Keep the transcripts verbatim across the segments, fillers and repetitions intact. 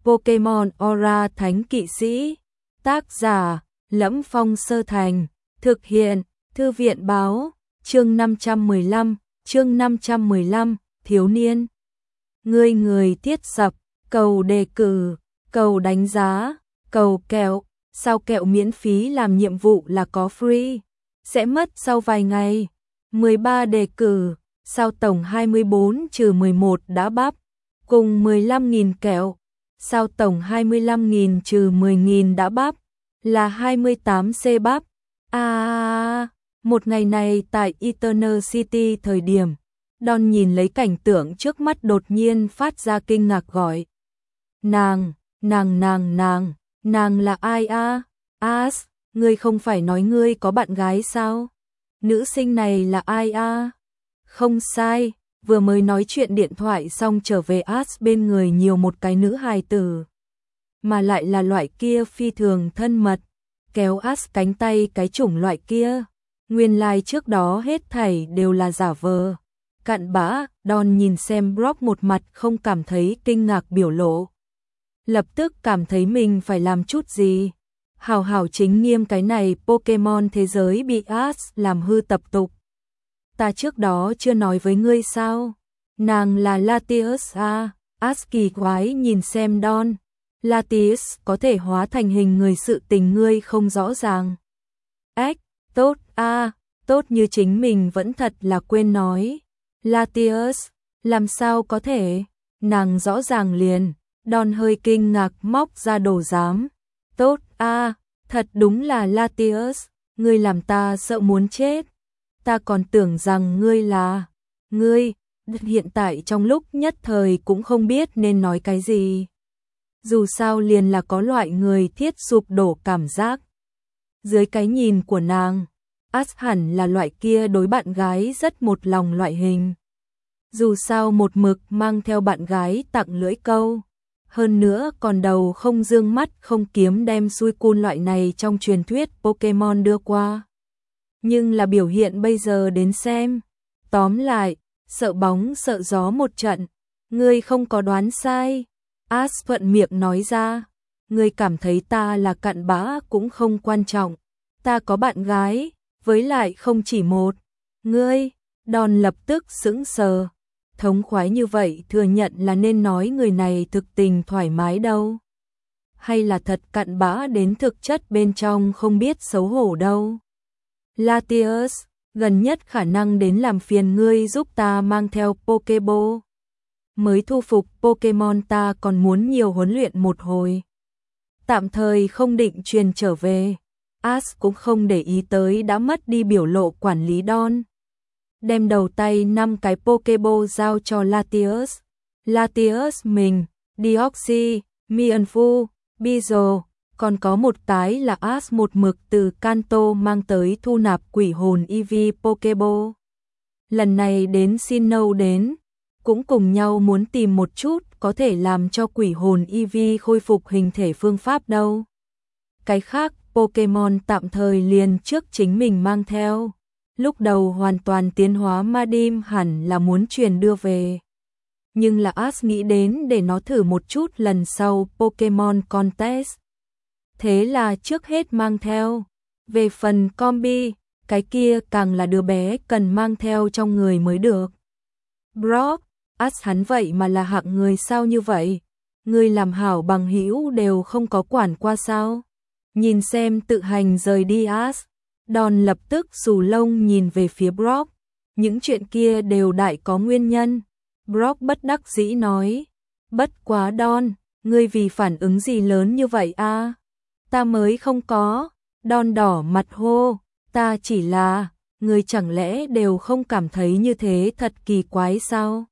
Pokemon Aura Thánh Kỵ Sĩ. Tác giả: Lẫm Phong Sơ Thành. Thực hiện: Thư viện Báo. Chương năm trăm mười lăm, chương năm trăm mười lăm, thiếu niên. Ngươi người thiết sập, cầu đề cử, cầu đánh giá, cầu kẹo, sao kẹo miễn phí làm nhiệm vụ là có free, sẽ mất sau vài ngày. mười ba đề cử, sao tổng hai mươi bốn trừ mười một đã bắp, cùng mười lăm nghìn kẹo, sao tổng hai mươi lăm nghìn trừ mười nghìn đã bắp, là hai mươi tám C bắp. À, một ngày này tại Eternal City thời điểm, Don nhìn lấy cảnh tượng trước mắt đột nhiên phát ra kinh ngạc gọi. Nàng, nàng nàng nàng, nàng là ai a? À? As, ngươi không phải nói ngươi có bạn gái sao? Nữ sinh này là ai a? À? Không sai, vừa mới nói chuyện điện thoại xong trở về As bên người nhiều một cái nữ hài tử. Mà lại là loại kia phi thường thân mật, kéo As cánh tay cái chủng loại kia. Nguyên lai like trước đó hết thảy đều là giả vờ. Cặn bã, Don nhìn xem Brock một mặt không cảm thấy kinh ngạc biểu lộ. Lập tức cảm thấy mình phải làm chút gì. Hào hào chính nghiêm cái này Pokemon thế giới bị As làm hư tập tục. Ta trước đó chưa nói với ngươi sao? Nàng là Latios à? As kỳ quái nhìn xem Don. Latios có thể hóa thành hình người, sự tình ngươi không rõ ràng. Ếch, tốt a, à, tốt như chính mình vẫn thật là quên nói. Latios, làm sao có thể? Nàng rõ ràng liền. Don hơi kinh ngạc móc ra đồ giám. Tốt a, à, thật đúng là Latios, ngươi làm ta sợ muốn chết. Ta còn tưởng rằng ngươi là... Ngươi, hiện tại trong lúc nhất thời cũng không biết nên nói cái gì. Dù sao liền là có loại người thiết sụp đổ cảm giác. Dưới cái nhìn của nàng, As hẳn là loại kia đối bạn gái rất một lòng loại hình. Dù sao một mực mang theo bạn gái tặng lưỡi câu. Hơn nữa còn đầu không dương mắt không kiếm đem xui cun loại này trong truyền thuyết Pokemon đưa qua. Nhưng là biểu hiện bây giờ đến xem. Tóm lại, sợ bóng sợ gió một trận. Ngươi không có đoán sai. As thuận miệng nói ra. Ngươi cảm thấy ta là cặn bã cũng không quan trọng. Ta có bạn gái, với lại không chỉ một. Ngươi, Don lập tức sững sờ. Thống khoái như vậy thừa nhận là nên nói người này thực tình thoải mái đâu. Hay là thật cặn bã đến thực chất bên trong không biết xấu hổ đâu. Latios, gần nhất khả năng đến làm phiền ngươi giúp ta mang theo Pokeball. Mới thu phục Pokemon ta còn muốn nhiều huấn luyện một hồi. Tạm thời không định truyền trở về. As cũng không để ý tới đã mất đi biểu lộ quản lý Don. Đem đầu tay năm cái Pokeball giao cho Latios. Latios mình, Deoxy, Mienfoo, Beedrill, còn có một cái là As một mực từ Kanto mang tới thu nạp quỷ hồn Eevee Pokeball. Lần này đến Sinnoh đến, cũng cùng nhau muốn tìm một chút có thể làm cho quỷ hồn Eevee khôi phục hình thể phương pháp đâu. Cái khác Pokemon tạm thời liền trước chính mình mang theo. Lúc đầu hoàn toàn tiến hóa Madim hẳn là muốn truyền đưa về. Nhưng là As nghĩ đến để nó thử một chút lần sau Pokemon Contest. Thế là trước hết mang theo. Về phần Combi, cái kia càng là đứa bé cần mang theo trong người mới được. Brock, As hắn vậy mà là hạng người sao như vậy? Người làm hảo bằng hữu đều không có quản qua sao? Nhìn xem tự hành rời đi As. Don lập tức xù lông nhìn về phía Brock. Những chuyện kia đều đại có nguyên nhân. Brock bất đắc dĩ nói. Bất quá Don, ngươi vì phản ứng gì lớn như vậy a? À? Ta mới không có. Don đỏ mặt hô. Ta chỉ là, ngươi chẳng lẽ đều không cảm thấy như thế thật kỳ quái sao?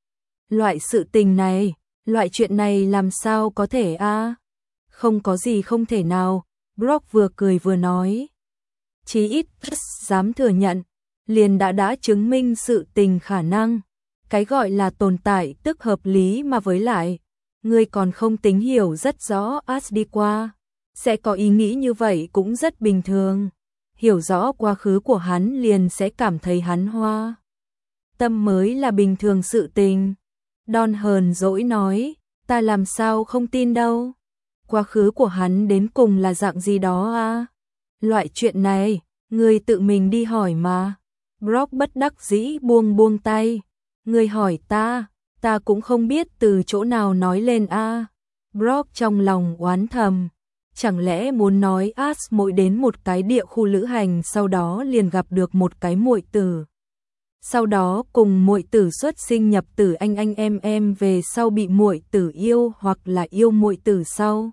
Loại sự tình này, loại chuyện này làm sao có thể a? À? Không có gì không thể nào. Brock vừa cười vừa nói. Chí ít dám thừa nhận, liền đã đã chứng minh sự tình khả năng. Cái gọi là tồn tại tức hợp lý mà với lại, ngươi còn không tính hiểu rất rõ As đi qua. Sẽ có ý nghĩ như vậy cũng rất bình thường. Hiểu rõ quá khứ của hắn liền sẽ cảm thấy hắn hoa. Tâm mới là bình thường sự tình. Don hờn dỗi nói, Ta làm sao không tin đâu. Quá khứ của hắn đến cùng là dạng gì đó à? Loại chuyện này, ngươi tự mình đi hỏi mà. Brock bất đắc dĩ buông buông tay. Ngươi hỏi ta, ta cũng không biết từ chỗ nào nói lên a. À. Brock trong lòng oán thầm. Chẳng lẽ muốn nói Ash mỗi đến một cái địa khu lữ hành sau đó liền gặp được một cái muội tử. Sau đó cùng muội tử xuất sinh nhập tử anh anh em em về sau bị muội tử yêu hoặc là yêu muội tử sau.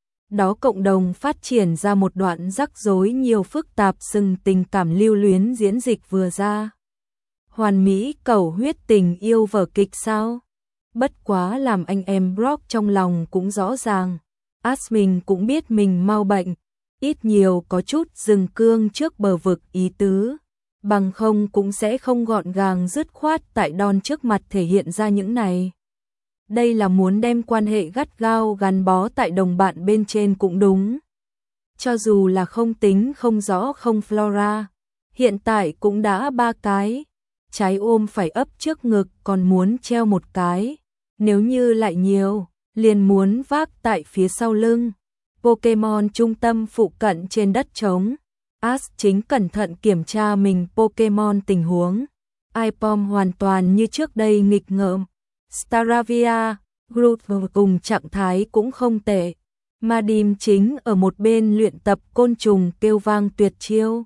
Đó cộng đồng phát triển ra một đoạn rắc rối nhiều phức tạp sừng tình cảm lưu luyến diễn dịch vừa ra. Hoàn mỹ cầu huyết tình yêu vở kịch sao? Bất quá làm anh em Brock trong lòng cũng rõ ràng. Ash mình cũng biết mình mau bệnh, ít nhiều có chút dừng cương trước bờ vực ý tứ. Bằng không cũng sẽ không gọn gàng dứt khoát tại Don trước mặt thể hiện ra những này. Đây là muốn đem quan hệ gắt gao gắn bó tại đồng bạn bên trên cũng đúng. Cho dù là không tính không rõ không Flora, hiện tại cũng đã ba cái. Trái ôm phải ấp trước ngực còn muốn treo một cái. Nếu như lại nhiều, liền muốn vác tại phía sau lưng. Pokemon trung tâm phụ cận trên đất trống. Ash chính cẩn thận kiểm tra mình Pokemon tình huống. iPom hoàn toàn như trước đây nghịch ngợm. Staravia, Groot cùng trạng thái cũng không tệ. Madim chính ở một bên luyện tập côn trùng kêu vang tuyệt chiêu.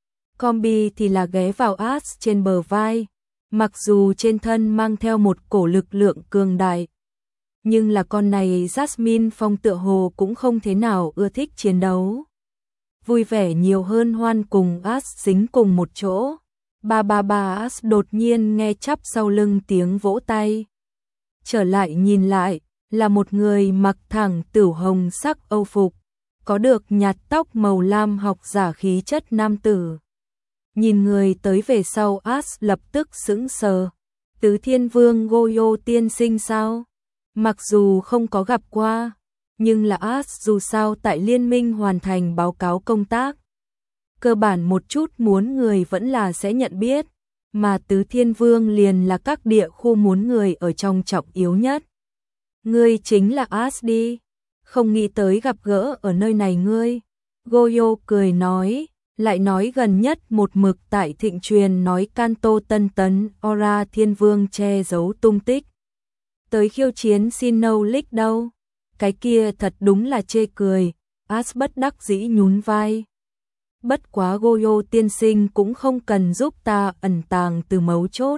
Combi thì là ghé vào Ash trên bờ vai. Mặc dù trên thân mang theo một cổ lực lượng cường đại. Nhưng là con này Jasmine Phong tựa hồ cũng không thế nào ưa thích chiến đấu. Vui vẻ nhiều hơn hoan cùng Ash dính cùng một chỗ. Ba ba ba Ash đột nhiên nghe chắp sau lưng tiếng vỗ tay. Trở lại nhìn lại, là một người mặc thẳng tửu hồng sắc âu phục, có được nhạt tóc màu lam học giả khí chất nam tử. Nhìn người tới về sau Ash lập tức sững sờ. Tứ Thiên Vương Goyo tiên sinh sao? Mặc dù không có gặp qua, nhưng là Ash dù sao tại liên minh hoàn thành báo cáo công tác. Cơ bản một chút muốn người vẫn là sẽ nhận biết, mà Tứ Thiên Vương liền là các địa khu muốn người ở trong trọng yếu nhất. Ngươi chính là Ash đi, không nghĩ tới gặp gỡ ở nơi này ngươi. Goyo cười nói, lại nói gần nhất một mực tại thịnh truyền nói Kanto Tân Tấn, Aura Thiên Vương che giấu tung tích. Tới khiêu chiến Sinnoh League đâu? Cái kia thật đúng là chê cười. Ash bất đắc dĩ nhún vai. Bất quá Goyo tiên sinh cũng không cần giúp ta ẩn tàng từ mấu chốt.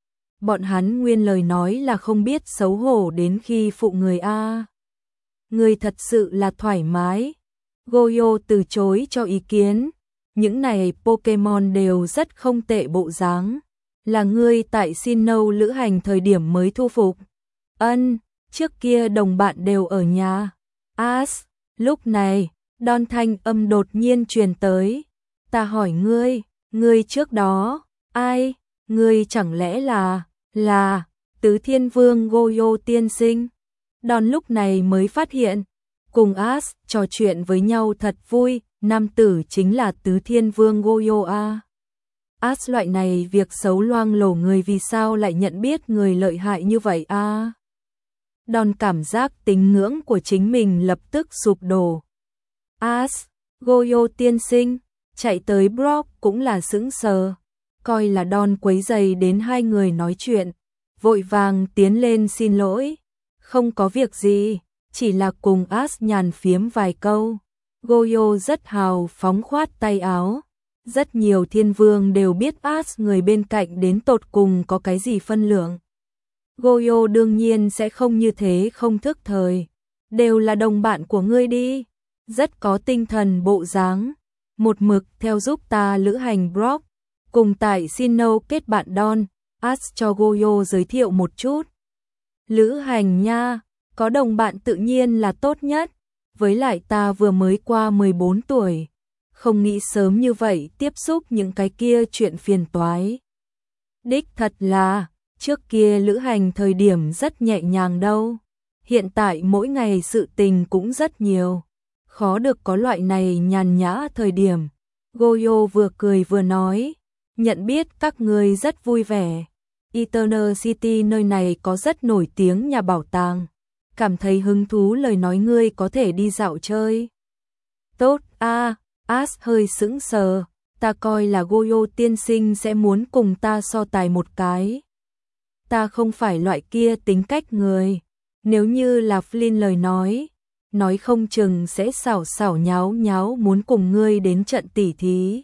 Bọn hắn nguyên lời nói là không biết xấu hổ đến khi phụ người a. Người thật sự là thoải mái. Goyo từ chối cho ý kiến. Những này Pokemon đều rất không tệ bộ dáng. Là ngươi tại Sinnoh lữ hành thời điểm mới thu phục. Ân, trước kia đồng bạn đều ở nhà. Ash, lúc này, Don thanh âm đột nhiên truyền tới. Ta hỏi ngươi, ngươi trước đó, ai, ngươi chẳng lẽ là, là, Tứ Thiên Vương Goyo tiên sinh? Don lúc này mới phát hiện, cùng Ash trò chuyện với nhau thật vui, nam tử chính là Tứ Thiên Vương Goyo a. Ash loại này việc xấu loang lổ người vì sao lại nhận biết người lợi hại như vậy a? Don cảm giác tín ngưỡng của chính mình lập tức sụp đổ. Ash, Goyo tiên sinh, chạy tới Brock cũng là sững sờ, coi là Don quấy rầy đến hai người nói chuyện, vội vàng tiến lên xin lỗi. Không có việc gì, chỉ là cùng Ash nhàn phiếm vài câu. Goyo rất hào phóng khoát tay áo. Rất nhiều thiên vương đều biết Ash người bên cạnh đến tột cùng có cái gì phân lượng. Goyo đương nhiên sẽ không như thế không thức thời. Đều là đồng bạn của ngươi đi. Rất có tinh thần bộ dáng. Một mực theo giúp ta lữ hành Brock. Cùng tại Sinnoh kết bạn Don. Ash cho Goyo giới thiệu một chút. Lữ hành nha, có đồng bạn tự nhiên là tốt nhất. Với lại ta vừa mới qua mười bốn tuổi. Không nghĩ sớm như vậy tiếp xúc những cái kia chuyện phiền toái. Đích thật là, trước kia lữ hành thời điểm rất nhẹ nhàng đâu. Hiện tại mỗi ngày sự tình cũng rất nhiều. Khó được có loại này nhàn nhã thời điểm. Goyo vừa cười vừa nói. Nhận biết các người rất vui vẻ. Eternal City nơi này có rất nổi tiếng nhà bảo tàng. cảm thấy hứng thú lời nói ngươi có thể đi dạo chơi. Tốt a, As hơi sững sờ, ta coi là Goyo tiên sinh sẽ muốn cùng ta so tài một cái. Ta không phải loại kia tính cách người, nếu như là Flynn lời nói, nói không chừng sẽ xảo xảo nháo nháo muốn cùng ngươi đến trận tỉ thí.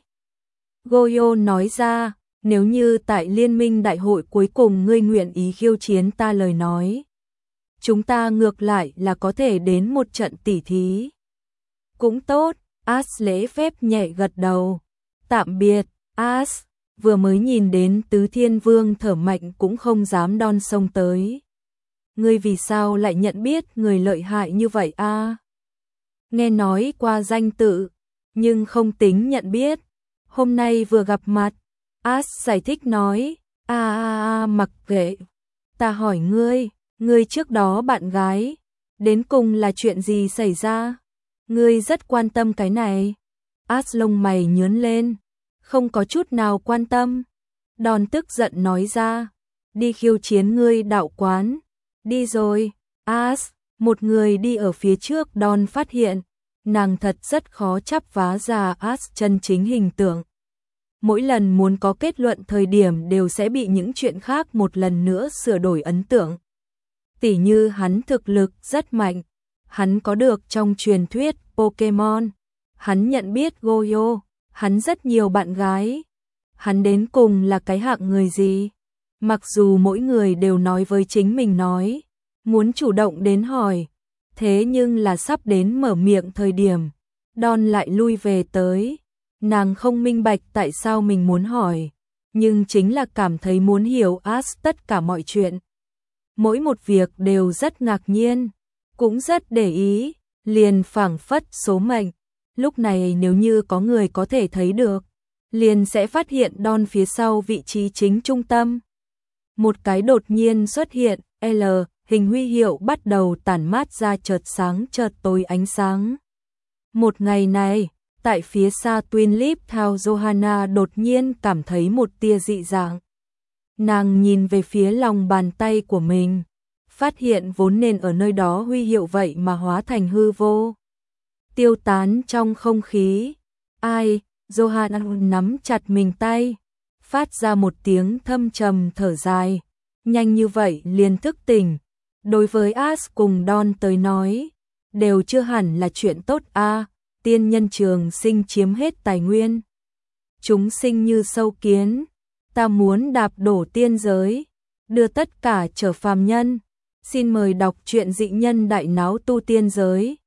Goyo nói ra, nếu như tại liên minh đại hội cuối cùng ngươi nguyện ý khiêu chiến ta lời nói, chúng ta ngược lại là có thể đến một trận tỉ thí. Cũng tốt, As lễ phép nhẹ gật đầu. Tạm biệt, As, vừa mới nhìn đến Tứ Thiên Vương thở mạnh cũng không dám đon sông tới. Ngươi vì sao lại nhận biết người lợi hại như vậy a? À? Nghe nói qua danh tự, nhưng không tính nhận biết. Hôm nay vừa gặp mặt, As giải thích nói, a a a mặc kệ. Ta hỏi ngươi, ngươi trước đó bạn gái, đến cùng là chuyện gì xảy ra? Ngươi rất quan tâm cái này. As lông mày nhướng lên, không có chút nào quan tâm. Đòn tức giận nói ra, đi khiêu chiến ngươi đạo quán. Đi rồi, As, một người đi ở phía trước Đòn phát hiện, nàng thật rất khó chắp vá ra As chân chính hình tượng. Mỗi lần muốn có kết luận thời điểm đều sẽ bị những chuyện khác một lần nữa sửa đổi ấn tượng. Tỉ như hắn thực lực rất mạnh, hắn có được trong truyền thuyết Pokemon, hắn nhận biết Goyo, hắn rất nhiều bạn gái. Hắn đến cùng là cái hạng người gì? Mặc dù mỗi người đều nói với chính mình nói, muốn chủ động đến hỏi, thế nhưng là sắp đến mở miệng thời điểm, Đòn lại lui về tới. Nàng không minh bạch tại sao mình muốn hỏi, nhưng chính là cảm thấy muốn hiểu As tất cả mọi chuyện. Mỗi một việc đều rất ngạc nhiên, cũng rất để ý, liền phảng phất số mệnh. Lúc này nếu như có người có thể thấy được, liền sẽ phát hiện Đòn phía sau vị trí chính trung tâm. Một cái đột nhiên xuất hiện, L, hình huy hiệu bắt đầu tản mát ra chợt sáng chợt tối ánh sáng. Một ngày này, tại phía xa Twin Leaf Town Johanna đột nhiên cảm thấy một tia dị dạng. Nàng nhìn về phía lòng bàn tay của mình, phát hiện vốn nên ở nơi đó huy hiệu vậy mà hóa thành hư vô. Tiêu tán trong không khí. Ai? Johanna nắm chặt mình tay, phát ra một tiếng thâm trầm thở dài. Nhanh như vậy liền thức tỉnh. Đối với As cùng Đòn tới nói, đều chưa hẳn là chuyện tốt a. À, tiên nhân trường sinh chiếm hết tài nguyên. Chúng sinh như sâu kiến. Ta muốn đạp đổ tiên giới, đưa tất cả trở phàm nhân. Xin mời đọc truyện Dị Nhân Đại Náo Tu Tiên Giới.